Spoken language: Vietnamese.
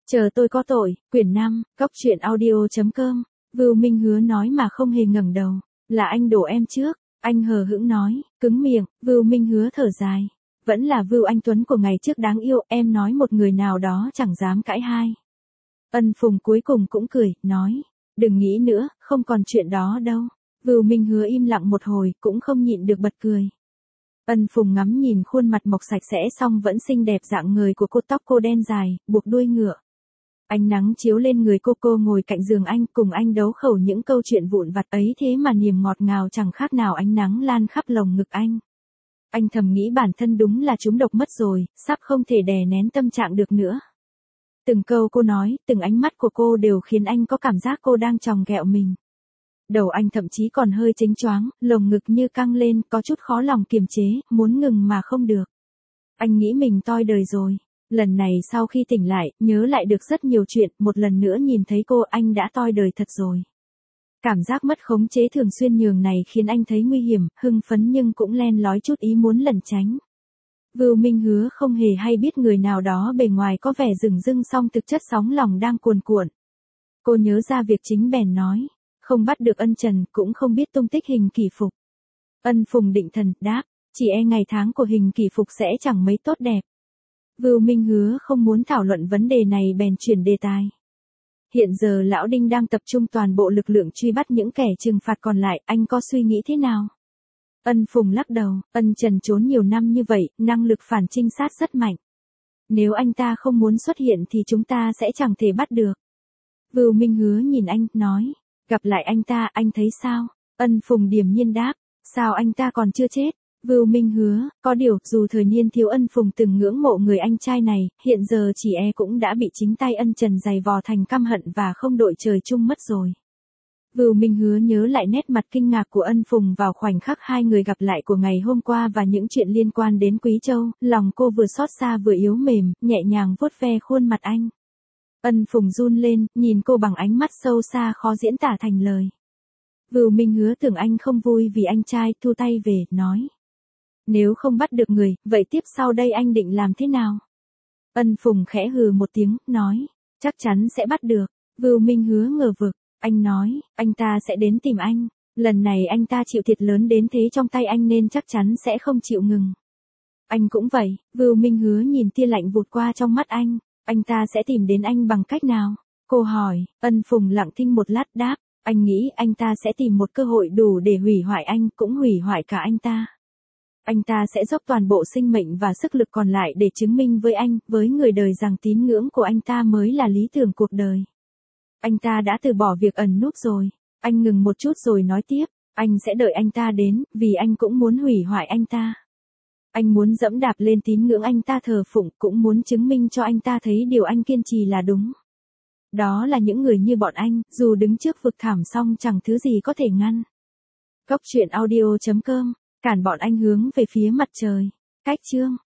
Chờ tôi có tội, quyển 5, góc truyện audio.com. Vưu Minh Hứa nói mà không hề ngẩng đầu. Là anh đổ em trước. Anh hờ hững nói, cứng miệng. Vưu Minh Hứa thở dài. Vẫn là Vưu Anh Tuấn của ngày trước đáng yêu, em nói một người nào đó chẳng dám cãi hai. Ân Phùng cuối cùng cũng cười, nói, đừng nghĩ nữa, không còn chuyện đó đâu. Vưu Minh Hứa im lặng một hồi, cũng không nhịn được bật cười. Ân Phùng ngắm nhìn khuôn mặt mộc sạch sẽ song vẫn xinh đẹp dạng người của cô, tóc cô đen dài, buộc đuôi ngựa. Ánh nắng chiếu lên người cô ngồi cạnh giường anh, cùng anh đấu khẩu những câu chuyện vụn vặt ấy, thế mà niềm ngọt ngào chẳng khác nào ánh nắng lan khắp lồng ngực anh. Anh thầm nghĩ bản thân đúng là trúng độc mất rồi, sắp không thể đè nén tâm trạng được nữa. Từng câu cô nói, từng ánh mắt của cô đều khiến anh có cảm giác cô đang chòng ghẹo mình. Đầu anh thậm chí còn hơi chênh choáng, lồng ngực như căng lên, có chút khó lòng kiềm chế, muốn ngừng mà không được. Anh nghĩ mình toi đời rồi. Lần này sau khi tỉnh lại, nhớ lại được rất nhiều chuyện, một lần nữa nhìn thấy cô, anh đã toi đời thật rồi. Cảm giác mất khống chế thường xuyên nhường này khiến anh thấy nguy hiểm, hưng phấn nhưng cũng len lói chút ý muốn lẩn tránh. Vưu Minh Hứa không hề hay biết người nào đó bề ngoài có vẻ rừng rưng song thực chất sóng lòng đang cuồn cuộn. Cô nhớ ra việc chính bèn nói, không bắt được Ân Trần, cũng không biết tung tích Hình Kỷ Phục. Ân Phùng định thần, đáp, chỉ e ngày tháng của Hình Kỷ Phục sẽ chẳng mấy tốt đẹp. Vưu Minh Hứa không muốn thảo luận vấn đề này bèn chuyển đề tài. Hiện giờ Lão Đinh đang tập trung toàn bộ lực lượng truy bắt những kẻ trừng phạt còn lại, anh có suy nghĩ thế nào? Ân Phùng lắc đầu, Ân Trần trốn nhiều năm như vậy, năng lực phản trinh sát rất mạnh. Nếu anh ta không muốn xuất hiện thì chúng ta sẽ chẳng thể bắt được. Vưu Minh Hứa nhìn anh, nói, gặp lại anh ta, anh thấy sao? Ân Phùng điềm nhiên đáp, sao anh ta còn chưa chết? Vưu Minh Hứa, có điều, dù thời niên thiếu Ân Phùng từng ngưỡng mộ người anh trai này, hiện giờ chỉ e cũng đã bị chính tay Ân Trần giày vò thành căm hận và không đội trời chung mất rồi. Vưu Minh Hứa nhớ lại nét mặt kinh ngạc của Ân Phùng vào khoảnh khắc hai người gặp lại của ngày hôm qua và những chuyện liên quan đến Quý Châu, lòng cô vừa xót xa vừa yếu mềm, nhẹ nhàng vuốt ve khuôn mặt anh. Ân Phùng run lên, nhìn cô bằng ánh mắt sâu xa khó diễn tả thành lời. Vưu Minh Hứa tưởng anh không vui vì anh trai, thu tay về, nói. Nếu không bắt được người, vậy tiếp sau đây anh định làm thế nào? Ân Phùng khẽ hừ một tiếng, nói, chắc chắn sẽ bắt được. Vưu Minh Hứa ngờ vực, anh nói, anh ta sẽ đến tìm anh. Lần này anh ta chịu thiệt lớn đến thế trong tay anh nên chắc chắn sẽ không chịu ngừng. Anh cũng vậy. Vưu Minh Hứa nhìn tia lạnh vụt qua trong mắt anh ta sẽ tìm đến anh bằng cách nào? Cô hỏi. Ân Phùng lặng thinh một lát đáp, anh nghĩ anh ta sẽ tìm một cơ hội đủ để hủy hoại anh, cũng hủy hoại cả anh ta. Anh ta sẽ dốc toàn bộ sinh mệnh và sức lực còn lại để chứng minh với anh, với người đời rằng tín ngưỡng của anh ta mới là lý tưởng cuộc đời. Anh ta đã từ bỏ việc ẩn núp rồi. Anh ngừng một chút rồi nói tiếp, anh sẽ đợi anh ta đến, vì anh cũng muốn hủy hoại anh ta. Anh muốn dẫm đạp lên tín ngưỡng anh ta thờ phụng, cũng muốn chứng minh cho anh ta thấy điều anh kiên trì là đúng. Đó là những người như bọn anh, dù đứng trước vực thẳm song chẳng thứ gì có thể ngăn. Góc truyện audio.com, cản bọn anh hướng về phía mặt trời. Cách chương